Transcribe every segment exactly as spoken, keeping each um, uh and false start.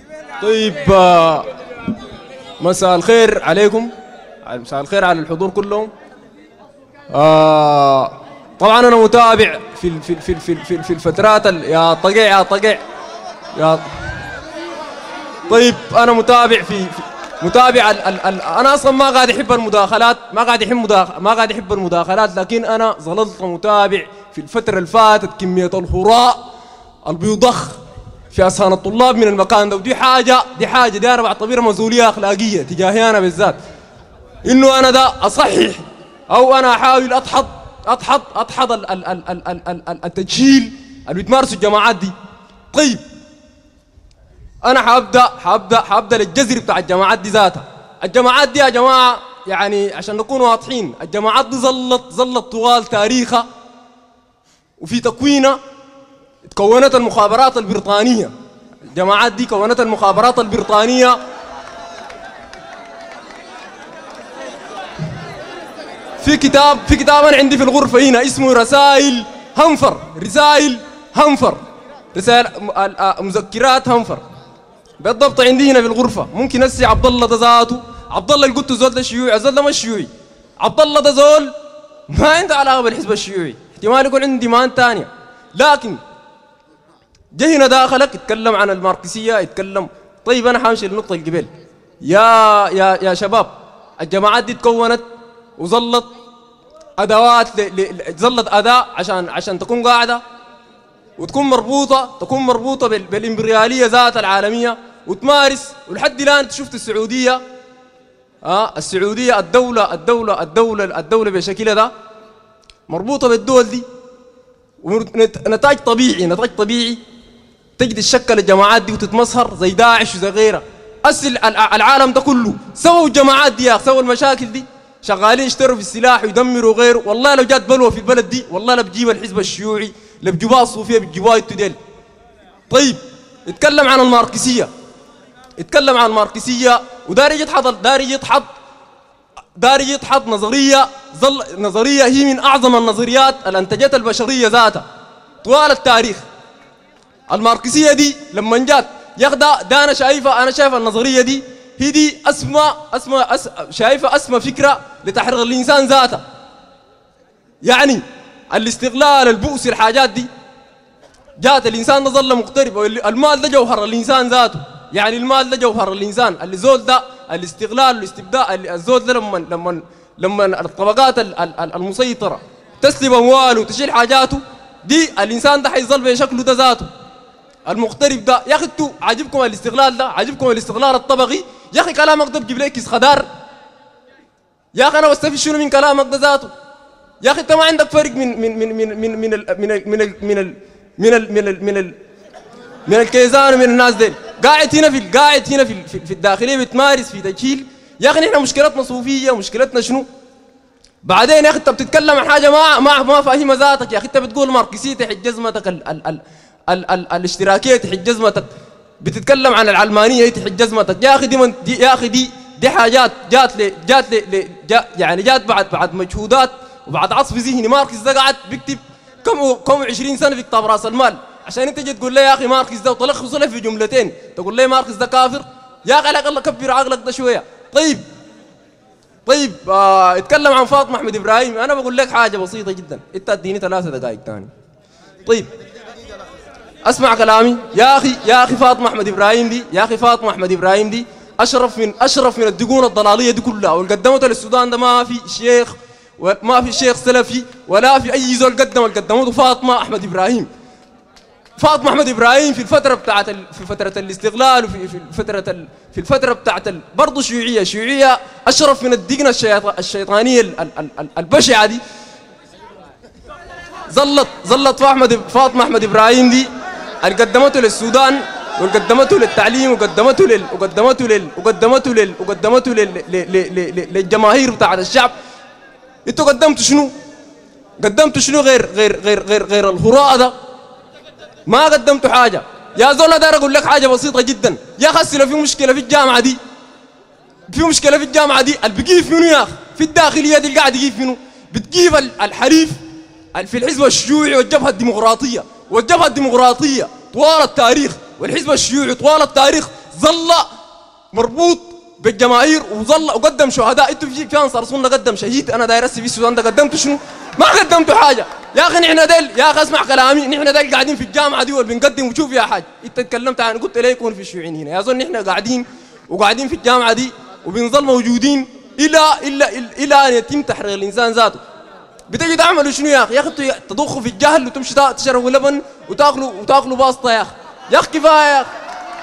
طيب آه، مساء الخير عليكم، مساء الخير على الحضور كلهم. آه طبعا انا متابع في ال- في ال- في ال- في ال- في ال- في الفترات ال- يا طقع يا طقع يا طيب انا متابع في, في متابع ال ال ال انا اصلا ما قاعد احب المداخلات، ما قاعد احب مداخ ما قاعد احب المداخلات، لكن انا ظللت متابع في الفتره اللي فاتت كميه الهراء اللي بيضخ في اذهان الطلاب من المكان ده، ودي حاجه دي حاجه دي انا بعتبرها مسؤوليه اخلاقيه تجاهي انا بالذات، انه انا ده اصحح او انا احاول اضحض اضحض اضحض ال- ال- ال- ال- ال- ال- ال- التجهيل اللي بتمارسه الجماعات دي. طيب انا حابدا حابدا حابدا للجذر بتاع الجماعات دي ذاتها. الجماعات دي يا جماعه يعني عشان نكون واضحين، الجماعات دي ظلت ظلت طوال تاريخها وفي تكوينها تكونت المخابرات البريطانيه. الجماعات دي كونت المخابرات البريطانيه في كتاب في كتاب انا عندي في الغرفه هنا اسمه رسائل هنفر، رسائل هنفر، رسائل مذكرات هنفر بالضبط عندي هنا في الغرفه. ممكن اسي عبد الله ده ذاته، عبد الله اللي قلت زول ده شيوعي، الزول ده مش شيوعي، عبد الله ده زول ما عنده علاقه بالحزب الشيوعي، احتمال يكون عنده ديمان ثانيه، لكن جه هنا داخلك يتكلم عن الماركسيه يتكلم. طيب انا حامشي للنقطه القبل. يا يا يا شباب، الجماعات دي تكونت وظلت ادوات ل... ل... ظلت اداه عشان عشان تكون قاعده وتكون مربوطه تكون مربوطه بال... بالامبرياليه ذات العالميه وتمارس. ولحد الان انت شفت السعوديه، اه السعوديه الدوله الدوله الدوله الدوله بشكلها ده مربوطه بالدول دي، ونتاج طبيعي نتاج طبيعي تجد الشكل الجماعات دي وتتمسهر زي داعش وزي غيرها. أصل العالم ده كله سووا الجماعات دي يا اخي، سووا المشاكل دي، شغالين يشتروا في السلاح ويدمروا غيره. والله لو جات بلوه في البلد دي والله لا بتجيب الحزب الشيوعي، لا بتجيبها الصوفيه، بتجيبها التدل. طيب يتكلم عن الماركسيه، يتكلم عن الماركسيه وداري يتحض داري يتحض داري يتحض نظريه ظل نظريه هي من اعظم النظريات اللي انتجتها البشريه ذاتها طوال التاريخ. الماركسيه دي لما جات ياخدها ده انا شايفه انا شايفه النظريه دي هي دي اسمى اسمى أس... شايفه اسمى فكره لتحرير الانسان ذاته. يعني الاستغلال البؤس الحاجات دي جات الانسان ده ظل مقترب، المال ده جوهر الانسان ذاته. يعني المال ده جوهر الانسان، اللي زول ده الاستغلال والاستبداء، الزول ده لما لما لما الطبقات المسيطره تسلب امواله وتشيل حاجاته دي، الانسان ده حيظل بشكله ده ذاته المقترب ده. يا اخي انتوا عاجبكم الاستغلال ده، عاجبكم الاستغلال الطبقي، يا اخي كلامك ده بجيب لك كيس خضار. يا اخي انا بستفيد شنو من كلامك ده ذاته؟ يا اخي انت ما عندك فرق من من من من من من ال من ال من ال من ال من ال من ال من ال من الكيزان ومن الناس دي قاعد هنا في قاعد هنا في في الداخليه بتمارس في تجهيل. يا اخي نحن مشكلتنا صوفيه ومشكلتنا شنو؟ بعدين يا اخي انت بتتكلم عن حاجه ما ما ما فاهمها ذاتك. يا اخي انت بتقول ماركسيه تحت جزمتك، ال ال ال ال ال الاشتراكيه تحت جزمتك، بتتكلم عن العلمانيه تحت جزمتك. يا اخي دي, من دي يا اخي دي دي حاجات جات لي جات لي جا يعني جات بعد بعد مجهودات وبعد عصف ذهني. ماركس ده قاعد بيكتب كم كم عشرين سنه في كتاب راس المال عشان انت تجي تقول لي يا اخي ماركس ده وتلخصه له في جملتين تقول لي ماركس ده كافر. يا اخي على الاقل كبر عقلك ده شويه. طيب طيب آه اتكلم عن فاطمه احمد ابراهيم. انا بقول لك حاجه بسيطه جدا، انت اديني ثلاثه دقائق ثاني. طيب اسمع كلامي يا اخي. يا اخي فاطمه احمد ابراهيم دي يا اخي فاطمه احمد ابراهيم دي اشرف من اشرف من الدقون الضلاليه دي كلها، والقدمته للسودان ده ما في شيخ وما في شيخ سلفي ولا في اي زول قدم القدمته فاطمه احمد ابراهيم. فاطمه احمد ابراهيم في الفتره بتاعت ال... في فتره الاستغلال وفي في فتره ال... في الفتره بتاعت ال... برضه شيوعيه شيوعيه اشرف من الدقنه الشيط... الشيطانيه ال... ال... ال... البشعه دي. ظلت ظلت احمد فاطمه احمد ابراهيم دي اللي قدمته للسودان وقدمته للتعليم وقدمته لل وقدمته لل وقدمته لل وقدمته لل... ل... ل... ل... للجماهير بتاعت الشعب. انتوا قدمتوا شنو؟ قدمتوا شنو غير غير غير غير غير الهراء ده؟ ما قدمتوا حاجه. يا زول داير اقول لك حاجه بسيطه جدا. يا اخي لو في مشكله في الجامعه دي في مشكله في الجامعه دي اللي بيجيب منو يا اخي؟ في الداخليه دي اللي قاعد يجيب منو؟ بتجيب الحليف في الحزب الشيوعي والجبهه الديمقراطيه، والجبهه الديمقراطيه طوال التاريخ والحزب الشيوعي طوال التاريخ ظل مربوط بالجماهير وظل وقدم شهداء. انتوا في في انصار سنه قدم شهيد انا داير في السودان ده قدمتوا شنو؟ ما قدمتوا حاجه يا اخي. نحن ديل يا اخي اسمع كلامي، نحن ديل قاعدين في الجامعه دي وبنقدم وشوف يا حاج انت تكلمت عن قلت ليه يكون في الشيوعيين هنا يا زول. نحن قاعدين وقاعدين في الجامعه دي وبنظل موجودين الى الى الى ان يتم تحرير الانسان ذاته. بتجي تعملوا شنو يا اخي؟ يا اخي تضخوا في الجهل وتمشي تشربوا لبن وتاكلوا وتاكلوا باسطه يا اخي. يا اخي كفايه يا اخي.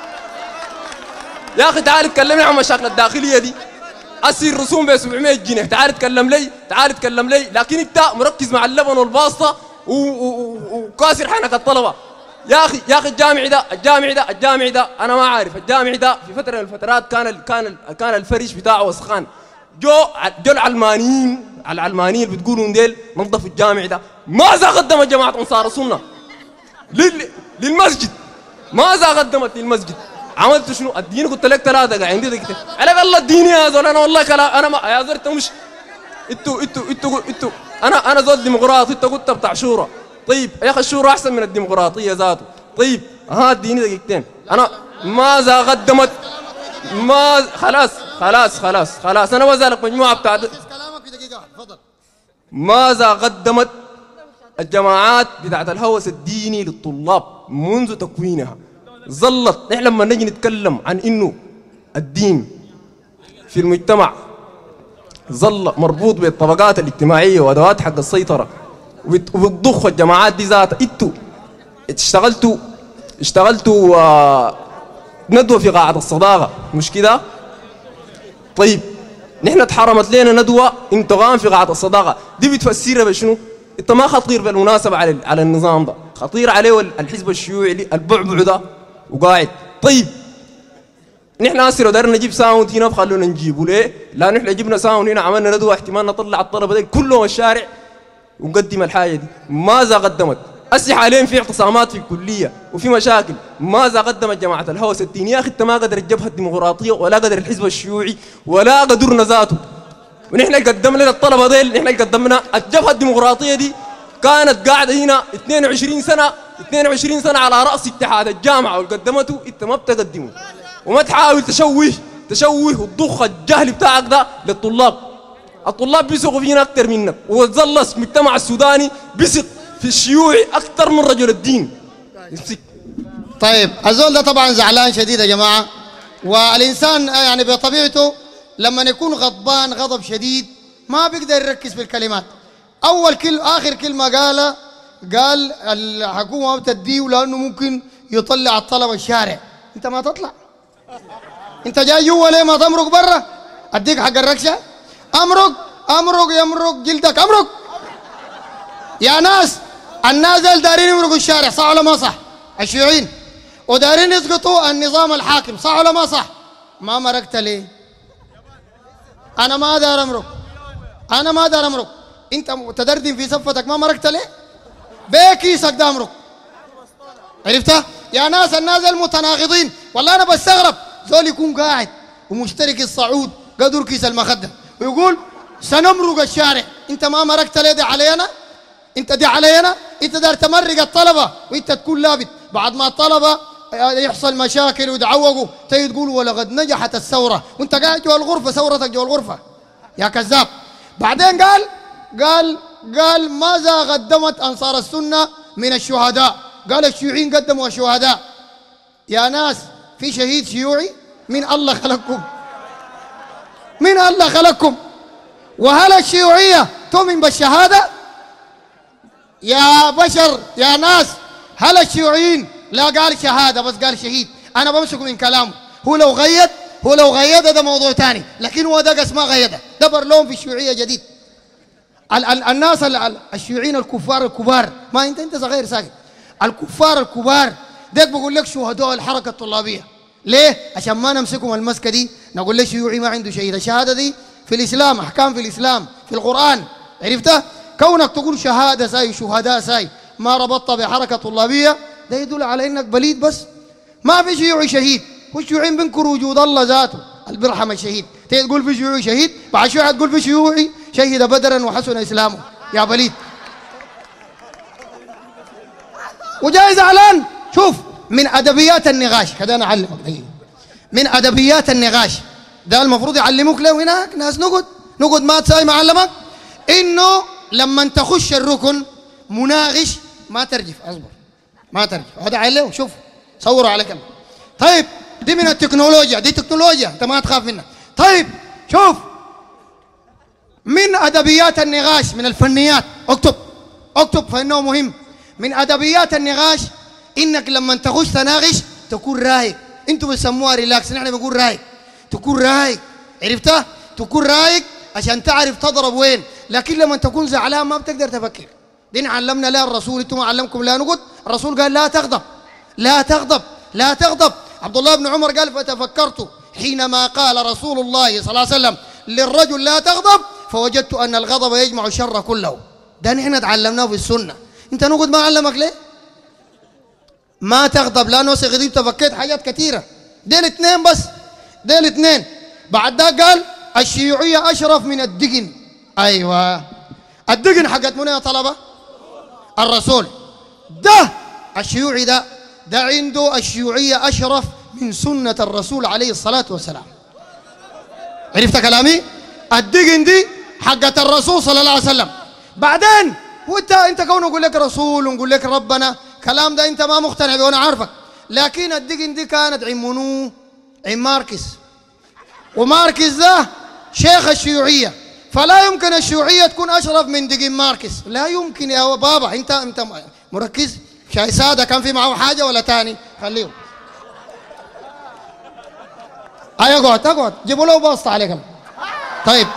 يا اخي تعال تكلمني عن مشاكل الداخليه دي. اسير رسوم ب سبعمية جنيه، تعال تكلم لي تعال تكلم لي، لكن انت مركز مع اللبن والباسطه وكاسر حنك الطلبه. يا اخي يا اخي الجامع ده الجامع ده الجامع ده انا ما عارف. الجامع ده في فتره من الفترات كان ال كان ال كان الفرش بتاعه وسخان. جو جو العلمانيين العلمانيين اللي بتقولوا ديل نظفوا الجامع ده. ماذا قدمت جماعه انصار السنه للمسجد؟ ماذا قدمت للمسجد؟ عملت شنو؟ الدين قلت لك ثلاثه قاعد عندي دقيقتين على الله الدين يا زول. انا والله كلام انا ما يا زول انت مش انتوا انتوا انتوا انتوا انا انا زول ديمقراطي انت قلت بتاع شورى. طيب يا اخي الشورى احسن من الديمقراطيه ذاته. طيب ها اديني دقيقتين. انا ماذا قدمت؟ ما خلاص خلاص خلاص خلاص انا بسالك مجموعه بتاع كلامك في دقيقه تفضل. ماذا قدمت الجماعات بتاعت الهوس الديني للطلاب منذ تكوينها؟ ظلت نحن لما نجي نتكلم عن انه الدين في المجتمع ظل مربوط بالطبقات الاجتماعيه وادوات حق السيطره وبتضخ الجماعات دي ذاتها. انتوا اشتغلتوا اشتغلتوا آه ندوه في قاعه الصداقه مش كده؟ طيب نحن اتحرمت لنا ندوه انتغام في قاعه الصداقه دي بتفسرها بشنو؟ انت ما خطير بالمناسبه على على النظام ده، خطير عليه الحزب الشيوعي البعبع ده وقاعد. طيب نحن هسه لو دارنا نجيب ساوند هنا بخلونا نجيبه ليه؟ لا نحن جبنا ساوند هنا عملنا ندوه احتمال نطلع الطلبه دي كلهم الشارع ونقدم الحاجه دي. ماذا قدمت؟ هسه حاليا في اعتصامات في الكليه وفي مشاكل. ماذا قدمت جماعه الهوس الديني؟ يا اخي انت ما قدر الجبهه الديمقراطيه ولا قدر الحزب الشيوعي ولا قدرنا ذاته. ونحن اللي قدمنا للطلبه ديل نحن اللي قدمنا الجبهه الديمقراطيه دي كانت قاعده هنا اثنين وعشرين سنه اثنين وعشرين سنه على راس اتحاد الجامعه وقدمته انت ما بتقدمه. وما تحاول تشوه تشوه وتضخ الجهل بتاعك ده للطلاب. الطلاب بيثقوا فينا اكثر منك وظل المجتمع السوداني بيثق في الشيوعي اكثر من رجل الدين. طيب الزول ده طبعا زعلان شديد يا جماعه. والانسان يعني بطبيعته لما يكون غضبان غضب شديد ما بيقدر يركز في الكلمات. اول كلمه اخر كلمه قالها قال الحكومه ما بتديه لانه ممكن يطلع الطلبه الشارع. انت ما تطلع، انت جاي جوا ليه ما تمرق برا؟ اديك حق الركشه؟ امرق امرق يمرق جلدك امرق. يا ناس الناس اللي دارين يمرقوا الشارع صح ولا ما صح؟ الشيوعيين ودارين يسقطوا النظام الحاكم صح ولا ما صح؟ ما مرقت ليه؟ انا ما دار امرق، انا ما دار امرق. انت تدردن في صفتك ما مرقت ليه؟ بكيسك ده امرق. عرفتها؟ يا ناس الناس المتناقضين والله انا بستغرب زول يكون قاعد ومشترك الصعود قدر كيس المخده ويقول سنمرق الشارع. انت ما مرقت ليه؟ دي علينا؟ انت دي علينا؟ انت دار تمرق الطلبه وانت تكون لابد بعد ما الطلبه يحصل مشاكل ويتعوقوا تيجي تقول ولقد نجحت الثوره وانت قاعد جوا الغرفه، ثورتك جوا الغرفه يا كذاب. بعدين قال قال قال ماذا قدمت انصار السنه من الشهداء؟ قال الشيوعيين قدموا شهداء. يا ناس في شهيد شيوعي؟ من الله خلقكم؟ من الله خلقكم؟ وهل الشيوعيه تؤمن بالشهاده؟ يا بشر يا ناس هل الشيوعيين لا قال شهاده بس قال شهيد؟ انا بمسك من كلامه. هو لو غيد هو لو غيد ده موضوع ثاني، لكن هو ده قس ما غيده، ده برلون في الشيوعيه جديد. ال ال الناس ال الشيوعيين الكفار الكبار، ما انت انت صغير ساكت، الكفار الكبار ديك بقول لك شهداء الحركه الطلابيه. ليه؟ عشان ما نمسكهم المسكه دي نقول لك شيوعي ما عنده شهيد. الشهاده دي في الاسلام، احكام في الاسلام في القران. عرفتها؟ كونك تقول شهاده ساي شهداء ساي ما ربطت بحركه طلابيه ده يدل على انك بليد. بس ما في شيوعي شهيد، والشيوعيين بينكروا وجود الله ذاته اللي بيرحم الشهيد. تيجي تقول في شيوعي شهيد بعد شويه تقول في شيوعي شهد بدرا وحسن اسلامه يا بليد. وجاي زعلان. شوف من ادبيات النقاش كده انا اعلمك دقيقه، من أدبيات النقاش ده المفروض يعلموك له هناك ناس. نقعد نقعد ما تساوي معلمك إنه لما تخش الركن مناقش ما ترجف، أصبر ما ترجف، هذا عليه شوف صوروا على كم. طيب دي من التكنولوجيا، دي تكنولوجيا أنت ما تخاف منها. طيب شوف من أدبيات النقاش من الفنيات، اكتب اكتب فإنه مهم. من أدبيات النقاش إنك لما تخش تناقش تكون رايق. انتوا بتسموها ريلاكس، نحن بنقول رايق. تكون رايق، عرفتها؟ تكون رايق عشان تعرف تضرب وين. لكن لما تكون زعلان ما بتقدر تفكر. دين علمنا لا الرسول، انتم علمكم لا نقد. الرسول قال لا تغضب لا تغضب لا تغضب. عبد الله بن عمر قال فتفكرت حينما قال رسول الله صلى الله عليه وسلم للرجل لا تغضب فوجدت أن الغضب يجمع الشر كله. ده نحن تعلمناه في السنة. انت نقد ما علمك ليه؟ ما تغضب لأنه غضبت تفكيت حاجات كثيرة. ديل اثنين بس، ديل اثنين. بعد ده قال الشيوعية أشرف من الدقن. أيوة الدقن حقت من يا طلبة؟ الرسول. ده الشيوعي ده ده عنده الشيوعية أشرف من سنة الرسول عليه الصلاة والسلام. عرفت كلامي؟ الدقن دي حقت الرسول صلى الله عليه وسلم. بعدين وانت انت كون نقول لك رسول ونقول لك ربنا كلام ده انت ما مقتنع به وانا عارفك. لكن الدقن دي كانت عم منو؟ عم ماركس. وماركس ده شيخ الشيوعية، فلا يمكن الشيوعية تكون أشرف من دقن ماركس. لا يمكن يا بابا. انت انت مركز. شاي سادة كان في معه حاجة ولا تاني؟ خليه. اي اقعد اقعد جيبوا له بوسطة عليكم. طيب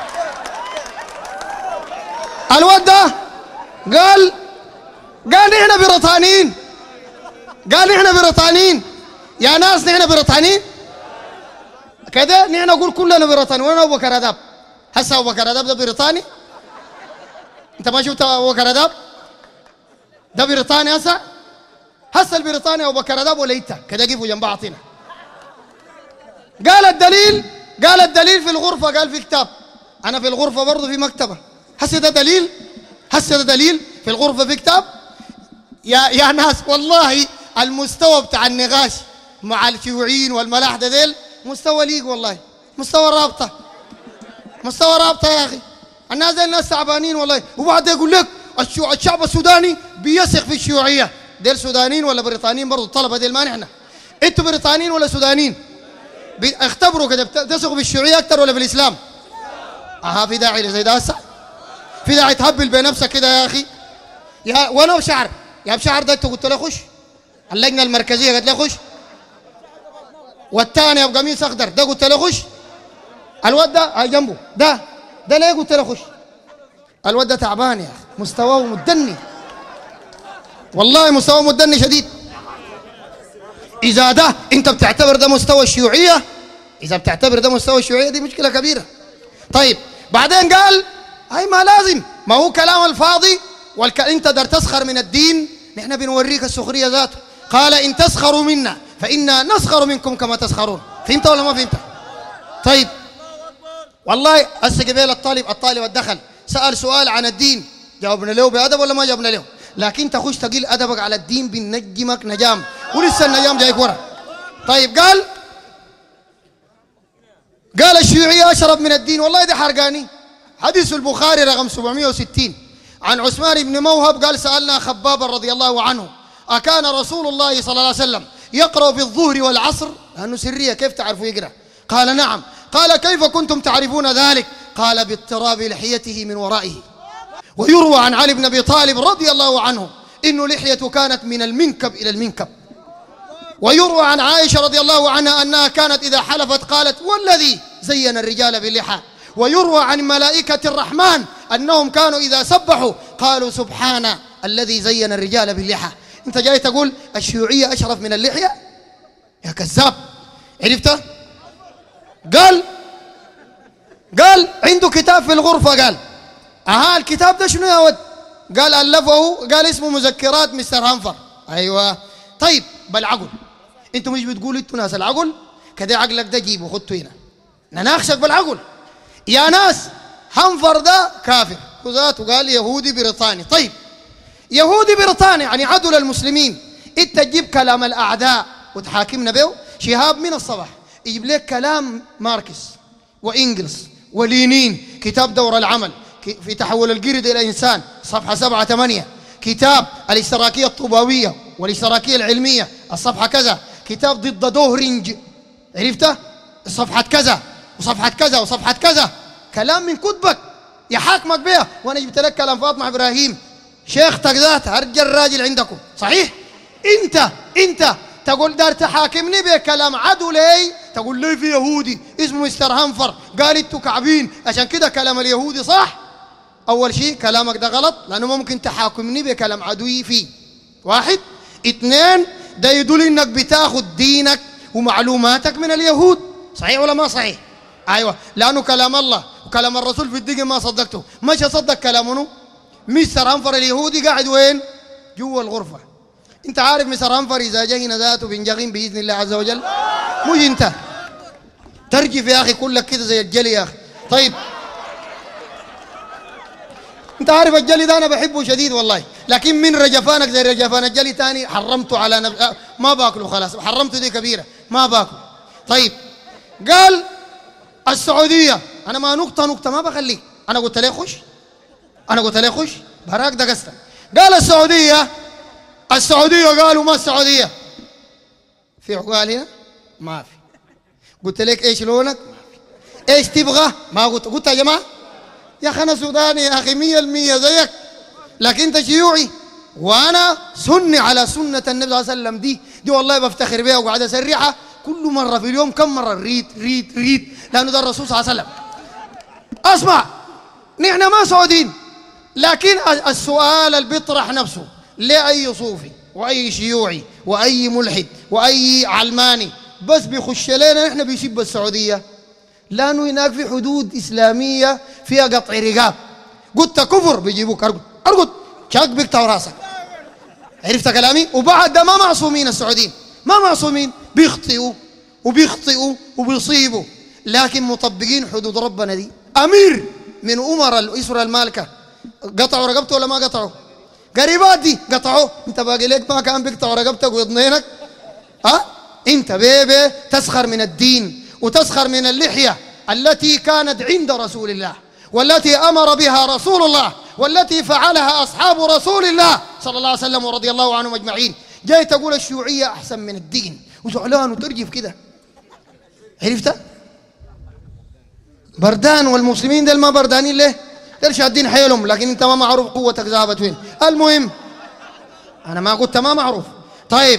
الواد ده قال قال نحن بريطانيين. قال نحن بريطانيين يا ناس، نحن بريطانيين كده. نحن نقول كلنا بريطانيين. وين ابو بكر اداب؟ هسه ابو بكر اداب ده بريطاني؟ انت ما شفت ابو بكر اداب؟ ده بريطاني هسه؟ هسه البريطاني ابو بكر اداب وليته كده قفوا جنب بعضنا. قال الدليل، قال الدليل في الغرفة، قال في كتاب. أنا في الغرفة برضه في مكتبة. هسه ده دليل؟ هسه ده دليل في الغرفة في كتاب؟ يا يا ناس والله المستوى بتاع النقاش مع الشيوعيين والملاحدة ديل مستوى ليق والله، مستوى رابطة، مستوى رابطة يا أخي. الناس ديل ناس تعبانين والله. وبعد يقول لك الشعب السوداني بيثق في الشيوعية. ديل سودانيين ولا بريطانيين برضه؟ الطلبة ديل ما نحن. أنتوا بريطانيين ولا سودانيين؟ اختبروا كده تثقوا بالشيوعية أكثر ولا بالإسلام؟ أها في داعي زي ده هسه؟ في داعي تهبل بنفسك كده يا أخي؟ يا وأنا بشعر يا بشعر ده أنت قلت له خش؟ اللجنة المركزية قالت له خش؟ والثاني أبو قميص أخضر ده قلت له خش؟ الواد ده هاي جنبه ده ده ليه قلت له خش؟ الواد ده تعبان يا أخي، مستواه مدني والله، مستواه مدني شديد. إذا ده أنت بتعتبر ده مستوى الشيوعية، إذا بتعتبر ده مستوى الشيوعية دي مشكلة كبيرة. طيب بعدين قال هاي ما لازم، ما هو كلام الفاضي والك... أنت در تسخر من الدين، نحن بنوريك السخرية ذاته. قال إن تسخروا منا فإنا نسخر منكم كما تسخرون. فهمت ولا ما فهمت؟ طيب والله هسه قبيل الطالب الطالب الدخل سأل سؤال عن الدين، جاوبنا له بأدب ولا ما جاوبنا له؟ لكن تخش تقيل أدبك على الدين بنجمك نجام، ولسه النجام جايك ورا. طيب قال قال الشيوعية أشرب من الدين. والله ده حرقاني. حديث البخاري رقم سبعمائة وستين عن عثمان بن موهب قال سألنا خبابا رضي الله عنه أكان رسول الله صلى الله عليه وسلم يقرأ في الظهر والعصر؟ لأنه سرية كيف تعرفوا يقرأ؟ قال نعم. قال كيف كنتم تعرفون ذلك؟ قال باضطراب لحيته من ورائه. ويروى عن علي بن أبي طالب رضي الله عنه إنه لحيته كانت من المنكب إلى المنكب. ويروى عن عائشة رضي الله عنها أنها كانت إذا حلفت قالت والذي زين الرجال باللحى. ويروى عن ملائكة الرحمن أنهم كانوا إذا سبحوا قالوا سبحان الذي زين الرجال باللحى. أنت جاي تقول الشيوعية أشرف من اللحية؟ يا كذاب. عرفته؟ قال قال عنده كتاب في الغرفة. قال أها الكتاب ده شنو يا ود؟ قال ألفه قال اسمه مذكرات مستر هانفر. أيوة. طيب بالعقل أنتوا مش بتقولوا أنتوا ناس العقل كده؟ عقلك ده جيبه خدته هنا نناقشك بالعقل يا ناس. هانفر ده كافر وذاته قال يهودي بريطاني. طيب يهودي بريطاني يعني عدو للمسلمين، أنت تجيب كلام الأعداء وتحاكمنا به. شهاب من الصباح يجيب لك كلام ماركس وإنجلس ولينين، كتاب دور العمل في تحول القرد إلى إنسان صفحة سبعة ثمانية، كتاب الاشتراكية الطوباوية والاشتراكية العلمية الصفحة كذا، كتاب ضد دوهرينج عرفته صفحة كذا وصفحة كذا وصفحة كذا، كلام من كتبك يحاكمك بها. وأنا جبت لك كلام فاطمة إبراهيم شيختك ذات أرجى الراجل عندكم صحيح. أنت أنت تقول دار تحاكمني بكلام عدو لي، تقول لي في يهودي اسمه مستر هنفر قال انتوا كعبين عشان كده كلام اليهودي صح. اول شيء كلامك ده غلط لانه ممكن تحاكمني بكلام عدوي فيه. واحد. اثنين، ده يدل انك بتاخد دينك ومعلوماتك من اليهود، صحيح ولا ما صحيح؟ ايوه، لانه كلام الله وكلام الرسول في الدقيقه ما صدقته، مش اصدق كلامه. مستر هنفر اليهودي قاعد وين؟ جوا الغرفه. انت عارف مستر هنفر اذا جه هنا ذاته بينجغين باذن الله عز وجل؟ مش انت ترجف يا اخي كلك كده زي الجلي يا اخي. طيب انت عارف الجلي ده انا بحبه شديد والله، لكن من رجفانك زي رجفان الجلي تاني حرمته على نفس ما باكله خلاص، حرمته دي كبيره ما باكله. طيب قال السعوديه، انا ما نقطه نقطه ما بخليك، انا قلت ليه خش، انا قلت ليه خش براك ده قصه. قال السعوديه السعوديه قالوا ما السعوديه في عقال هنا ما في. قلت لك ايش لونك؟ ايش تبغى؟ ما قلت قلت يا جماعه يا اخي انا سوداني يا اخي مية المية زيك، لكن انت شيوعي وانا سني على سنه النبي صلى الله عليه وسلم. دي دي والله بفتخر بها وقاعد اسرحها كل مره في اليوم كم مره ريت ريت ريت، لانه ده الرسول صلى الله عليه وسلم. اسمع، نحن ما سعوديين، لكن السؤال اللي بيطرح نفسه لأي صوفي وأي شيوعي وأي ملحد وأي علماني بس بيخش لنا نحن بيسب السعودية، لأنه هناك في حدود إسلامية فيها قطع رقاب. قلت كفر بيجيبوك أرقد أرقد شاك بيقطعوا راسك. عرفت كلامي؟ وبعد ده ما معصومين السعوديين، ما معصومين، بيخطئوا وبيخطئوا وبيصيبوا، لكن مطبقين حدود ربنا. دي أمير من أمر الأسرة المالكة قطعوا رقبته ولا ما قطعوا؟ قريبات دي قطعوه، انت باقي لك ما كان بيقطعوا رقبتك ويضنينك؟ ها؟ انت بيبي تسخر من الدين وتسخر من اللحية التي كانت عند رسول الله والتي أمر بها رسول الله والتي فعلها أصحاب رسول الله صلى الله عليه وسلم ورضي الله عنهم أجمعين. جاي تقول الشيوعية أحسن من الدين وزعلان وترجف كده. عرفت؟ بردان، والمسلمين دول ما بردانين ليه؟ دول شادين حيلهم، لكن انت ما معروف قوتك ذهبت وين. المهم انا ما قلت ما معروف. طيب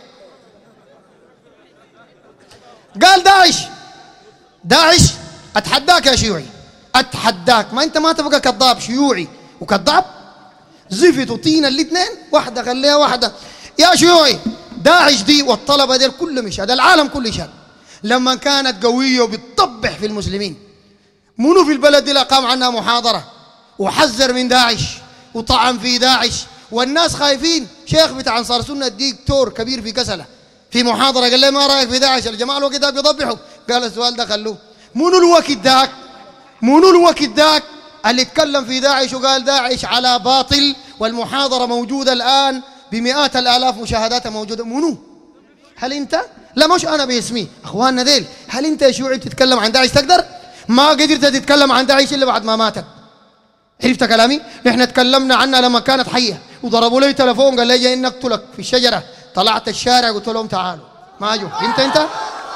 قال داعش داعش اتحداك يا شيوعي، اتحداك، ما انت ما تبقى كذاب شيوعي وكذاب زفت وطين الاثنين، واحده خليها واحده. يا شيوعي داعش دي والطلبه دي كلهم يشهد، العالم كله يشهد لما كانت قويه وبتطبح في المسلمين. منو في البلد اللي قام عنها محاضرة وحذر من داعش وطعن في داعش والناس خايفين؟ شيخ بتاع انصار سنة دكتور كبير في كسلة في محاضرة قال لي ما رأيك في داعش؟ الجماعة الوقت ده بيضبحوا. قال السؤال ده خلوه. منو الوقت داك منو الوقت داك اللي اتكلم في داعش وقال داعش على باطل والمحاضرة موجودة الآن بمئات الآلاف مشاهداتها موجودة؟ منو؟ هل انت؟ لا مش انا باسمي، اخواننا ذيل. هل انت يا شيوعي بتتكلم عن داعش؟ تقدر؟ ما قدرت تتكلم عن داعش الا بعد ما ماتت. عرفت كلامي؟ نحن تكلمنا عنها لما كانت حيه وضربوا لي تلفون قال لي جاي نقتلك في الشجره، طلعت الشارع قلت لهم تعالوا ما اجوا. انت انت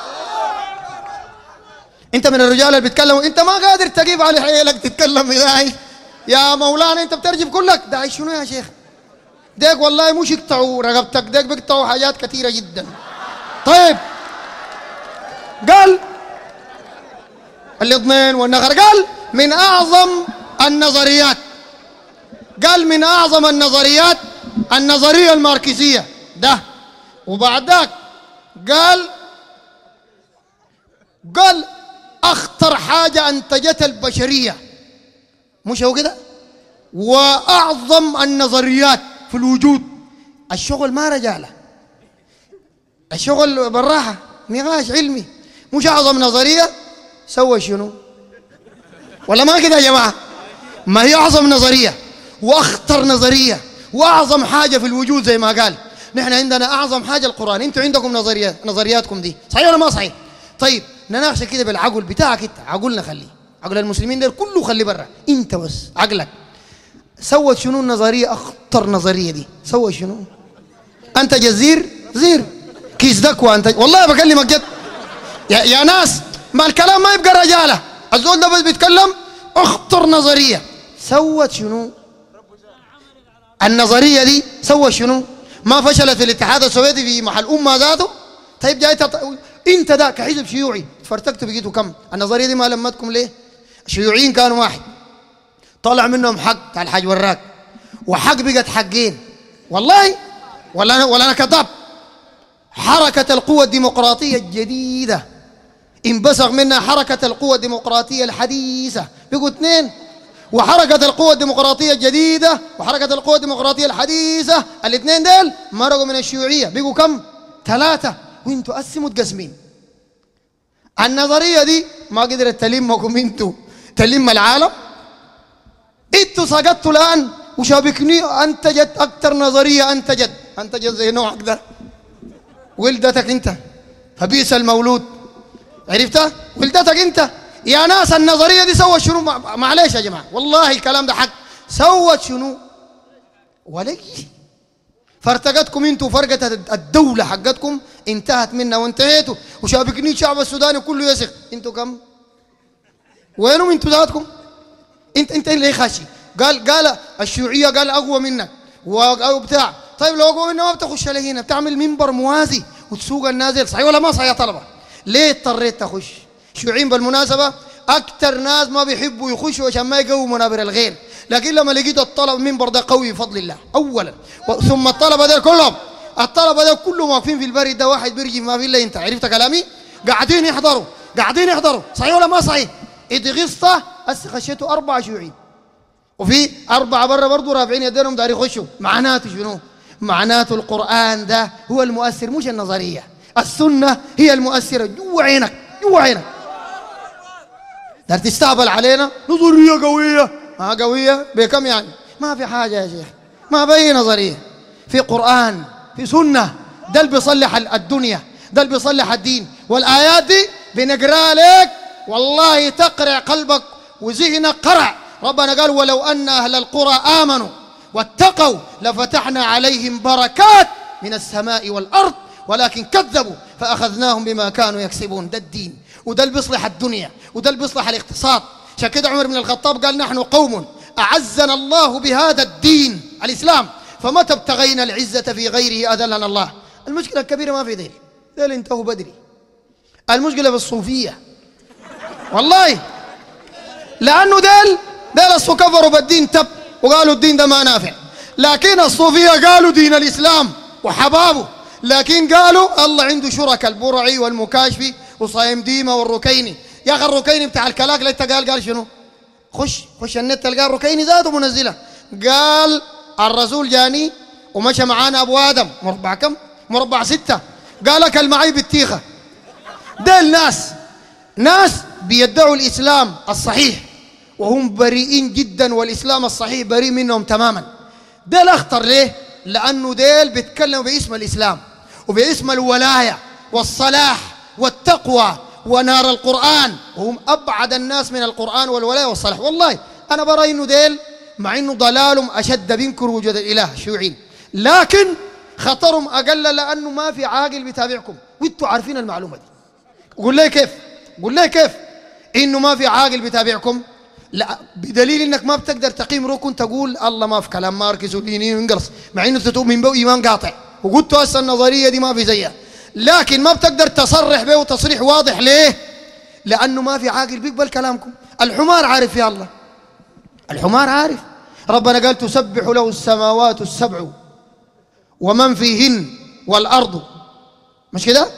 انت من الرجال اللي بيتكلموا، انت ما قادر تجيب على حيلك تتكلم في داعش يا مولانا، انت بترجف كلك. داعش شنو يا شيخ؟ ديك والله مش يقطعوا رقبتك، ديك بيقطعوا حاجات كثيره جدا. طيب قال الاثنين والنغر، قال من اعظم النظريات، قال من اعظم النظريات النظريه الماركسيه ده. وبعد ذاك قال قال اخطر حاجه انتجتها البشريه، مش هو كده؟ واعظم النظريات في الوجود. الشغل ما رجاله، الشغل بالراحه، نقاش علمي. مش اعظم نظريه سوى شنو؟ ولا ما كده يا جماعه؟ ما هي اعظم نظريه واخطر نظريه واعظم حاجه في الوجود زي ما قال. نحن عندنا اعظم حاجه القران، انتوا عندكم نظريات، نظرياتكم دي صحيح ولا ما صحيح؟ طيب نناقش كده بالعقل بتاعك انت، عقولنا خليه، عقل المسلمين ده كله خليه برا، انت بس عقلك سوت شنو النظريه، اخطر نظريه دي سوت شنو؟ انت جزير زير كيس دكوه انت، والله بكلمك جد يا, يا ناس، ما الكلام ما يبقى رجاله، الزول ده بس بيتكلم. اخطر نظريه سوت شنو؟ النظريه دي سوت شنو؟ ما فشلت في الاتحاد السوفيتي في محل امه ذاته؟ طيب جاي تط... انت ده كحزب شيوعي تفرتكتوا بقيتوا كم؟ النظريه دي ما لمتكم ليه؟ الشيوعيين كانوا واحد، طلع منهم حق بتاع الحاج وراك، وحق بقت حقين، والله ولا انا ولا انا كذاب. حركه القوه الديمقراطيه الجديده انبثق منها حركه القوه الديمقراطيه الحديثه، بقوا اثنين. وحركه القوه الديمقراطيه الجديده وحركه القوه الديمقراطيه الحديثه، الاثنين دول مرقوا من الشيوعيه، بقوا كم؟ ثلاثه، وانتوا قسموا تقسمين. النظريه دي ما قدرت تلمكم، انتوا تلم العالم. انتوا سقطتوا الان وشابكني، انتجت اكثر نظريه، انتجت انتجت زي نوعك ده، ولدتك انت، فبئس المولود، عرفتها؟ ولدتك انت يا ناس. النظريه دي سوت شنو؟ معلش يا جماعه والله الكلام ده حق، سوت شنو؟ ولي فارتقتكم انتوا، فرقت الدوله حقتكم انتهت منها وانتهيتوا، وشابكني الشعب السوداني كله يسخ. انتوا كم؟ وينهم انتوا ذاتكم؟ انت انت اللي خاشي. قال قال الشيوعيه قال اقوى منك وبتاع. طيب لو اقوى منك ما بتخش على هنا، بتعمل منبر موازي وتسوق النازل، صحيح ولا ما صحيح يا طلبه؟ ليه اضطريت تخش؟ الشيوعيين بالمناسبه اكثر ناس ما بيحبوا يخشوا عشان ما يقووا منابر الغير، لكن لما لقيت الطلب المنبر ده قوي بفضل الله اولا، ثم الطلبه ده كلهم الطلبه ده كلهم واقفين في البرد ده، واحد بيرجي ما في الا انت، عرفت كلامي؟ قاعدين يحضروا قاعدين يحضروا، صحيح ولا ما صحيح؟ اتغصت هسه خشيتوا اربعه شيوعيين، وفي اربعه برا برضه رافعين يدينهم داري يخشوا. معناته شنو؟ معناته القران ده هو المؤثر مش النظريه، السنه هي المؤثره جوا عينك جوا عينك. دار تستهبل علينا نظريه قويه، ما قويه بكم يعني؟ ما في حاجه يا شيخ، ما بأي نظريه، في قران في سنه، ده اللي بيصلح الدنيا، ده اللي بيصلح الدين. والايات دي بنقرا لك والله تقرع قلبك وذهنك قرع. ربنا قال ولو ان اهل القرى امنوا واتقوا لفتحنا عليهم بركات من السماء والارض ولكن كذبوا فاخذناهم بما كانوا يكسبون. ده الدين، وده اللي بيصلح الدنيا، وده اللي بيصلح الاقتصاد. عشان كده عمر بن الخطاب قال نحن قوم اعزنا الله بهذا الدين الاسلام، فمتى ابتغينا العزه في غيره اذلنا الله. المشكله الكبيره ما في ذيل، ذيل انتهوا بدري. المشكله في الصوفيه والله، لانه ديل ديل الصو كفروا بالدين تب وقالوا الدين ده ما نافع، لكن الصوفيه قالوا دين الاسلام وحبابه، لكن قالوا الله عنده شركاء، البرعي والمكاشفي وصايم ديمه والركيني. يا اخي الركيني بتاع الكلاك اللي انت قال قال شنو؟ خش خش النت تلقى الركيني ذاته منزله، قال الرسول جاني ومشى معانا ابو ادم مربع كم؟ مربع سته، قال اكل معي بالتيخه. ده الناس ناس بيدعوا الاسلام الصحيح وهم بريئين جدا، والاسلام الصحيح بريء منهم تماما. ده الاخطر ليه؟ لانه ديل بيتكلموا باسم الاسلام وباسم الولايه والصلاح والتقوى ونار القران، وهم ابعد الناس من القران والولايه والصلاح. والله انا براي انه ديل مع انه ضلالهم اشد بينكر وجود الاله الشيوعيين، لكن خطرهم اقل لانه ما في عاقل بيتابعكم، وانتوا عارفين المعلومه دي. قول لي كيف؟ قول لي كيف انه ما في عاقل بيتابعكم؟ لا، بدليل انك ما بتقدر تقيم ركن تقول الله ما في كلام ماركس ولينين وانجلس، مع انه تؤمن به ايمان قاطع وقلت هسه النظريه دي ما في زيها، لكن ما بتقدر تصرح به تصريح واضح. ليه؟ لانه ما في عاقل بيقبل كلامكم. الحمار عارف يا الله، الحمار عارف. ربنا قال تسبح له السماوات السبع ومن فيهن والارض، مش كده؟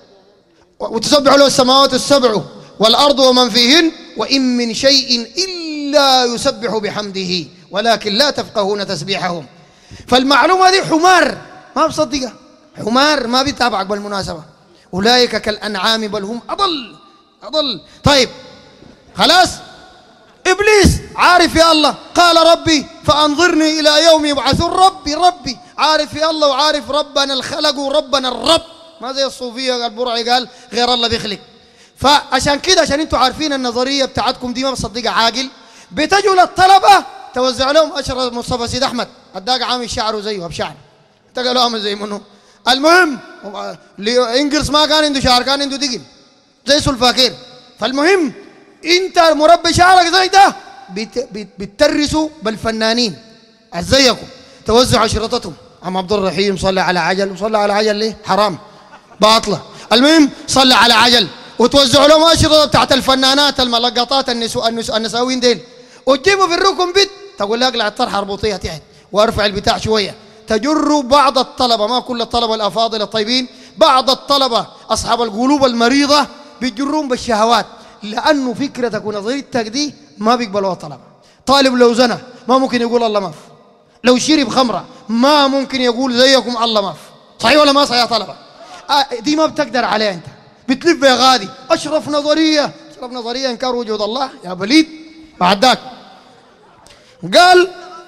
وتسبح له السماوات السبع والارض ومن فيهن وان من شيء الا يسبح بحمده ولكن لا تفقهون تسبيحهم. فالمعلومه دي حمار ما بصدقها، حمار ما بيتابعك بالمناسبه. اولئك كالانعام بل هم اضل اضل. طيب خلاص، ابليس عارف يا الله، قال ربي فانظرني الى يوم يبعثون. ربي ربي عارف يا الله وعارف ربنا الخلق وربنا الرب، ما زي الصوفيه قال برعي قال غير الله بيخلق. فعشان كده عشان انتوا عارفين النظريه بتاعتكم دي ما بصدقها عاقل، بتجوا للطلبه توزعوا لهم اشرف مصطفى سيد احمد الداق عامل شعره زيه بشعر، انت قالوا عامل زي منه. المهم انجلس ما كان عنده شعر، كان عنده دقن زي سلفاكير. فالمهم انت مربي شعرك زي ده بت بتترسوا بالفنانين زيكم، توزعوا اشرطتهم. عم عبد الرحيم صلى على عجل، وصلى على عجل ليه؟ حرام باطله. المهم صلى على عجل وتوزعوا لهم اشرطه بتاعت الفنانات الملقطات النسو النسو النساوين ديل، وتجيبوا في الركن بيت تقول لك اقلع الطرحه اربطيها تحت وارفع البتاع شويه، تجروا بعض الطلبه، ما كل الطلبه الافاضل الطيبين، بعض الطلبه اصحاب القلوب المريضه بيجرون بالشهوات، لانه فكرتك ونظريتك دي ما بيقبلوها الطلبه. طالب لو زنى ما ممكن يقول الله ما في، لو شرب خمره ما ممكن يقول زيكم الله ما في. صحيح ولا ما صحيح يا طلبه؟ آه دي ما بتقدر عليها، انت بتلف يا غادي. اشرف نظريه، اشرف نظريه انكار وجود الله يا بليد. بعد ذاك قال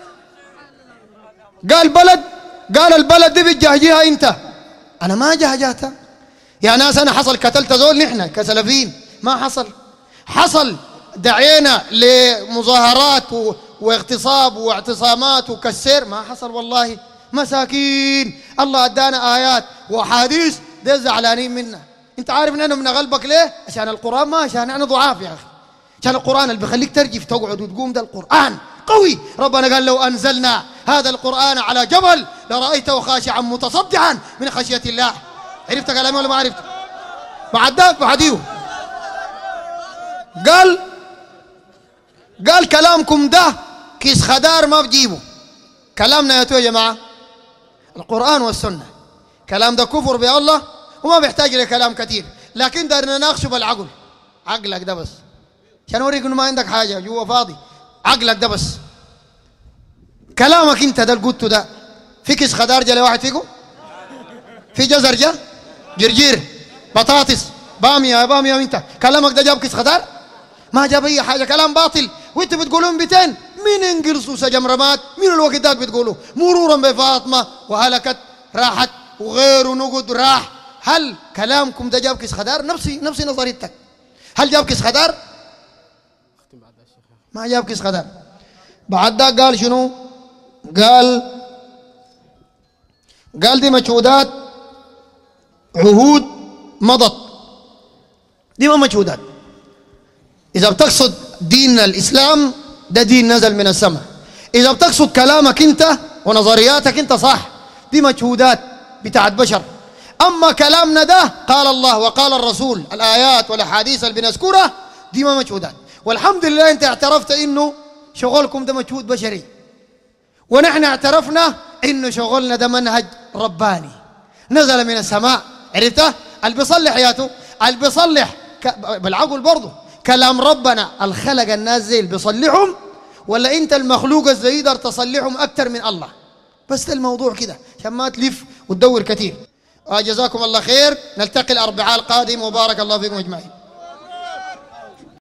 قال بلد، قال البلد دي بتجهجيها انت. انا ما جهجتها يا ناس، انا حصل قتلت زول نحن كسلفيين؟ ما حصل. حصل دعينا لمظاهرات و... واغتصاب واعتصامات وكسير؟ ما حصل والله. مساكين الله ادانا ايات واحاديث دي زعلانين منا. انت عارف اننا من قلبك ليه؟ عشان القران، ما عشان احنا ضعاف يا اخي. عشان القران اللي بيخليك ترجف تقعد وتقوم، ده القران قوي. ربنا قال لو انزلنا هذا القران على جبل لرايته خاشعا متصدعا من خشيه الله. عرفت كلامي ولا ما عرفت؟ بعد ذاك بعديه قال قال كلامكم ده كيس خدار ما بجيبه. كلامنا يا تو يا جماعه القران والسنه، كلام ده كفر بالله وما بيحتاج لكلام كثير، لكن دارنا نناقشه بالعقل. عقلك ده بس عشان اوريك انه ما عندك حاجه جوا فاضي. عقلك ده بس، كلامك انت ده اللي قلته ده في كيس خضار جا واحد فيكم؟ في جزر جا؟ جرجير، بطاطس، باميه باميه، وانت كلامك ده جاب كيس خضار؟ ما جاب اي حاجه، كلام باطل. وانت بتقولون بيتين مين انقرص وسجمرمات؟ مين الوقت ذاك بتقولوا مرورا بفاطمه وهلكت راحت وغيره نقد راح؟ هل كلامكم ده جاب كيس خضار؟ نفسي نفسي نظريتك. هل جاب كيس خضار؟ ما جاب كيس خضار. بعد ذاك قال شنو؟ قال قال دي مشهودات عهود مضت، دي ما مشهودات. إذا بتقصد دين الإسلام ده دين نزل من السماء، إذا بتقصد كلامك أنت ونظرياتك أنت صح، دي مشهودات بتاعت بشر. أما كلامنا ده قال الله وقال الرسول، الآيات والأحاديث اللي بنذكرها دي ما مشهودات. والحمد لله أنت اعترفت إنه شغلكم ده مجهود بشري، ونحن اعترفنا إنه شغلنا ده منهج رباني نزل من السماء. عرفته؟ اللي بيصلح حياته، اللي بيصلح بالعقل برضه كلام ربنا. الخلق الناس زي اللي بيصلحهم، ولا أنت المخلوق ازاي يقدر تصلحهم أكثر من الله؟ بس الموضوع كده عشان ما تلف وتدور كثير. آه جزاكم الله خير. نلتقي الأربعاء القادم وبارك الله فيكم أجمعين.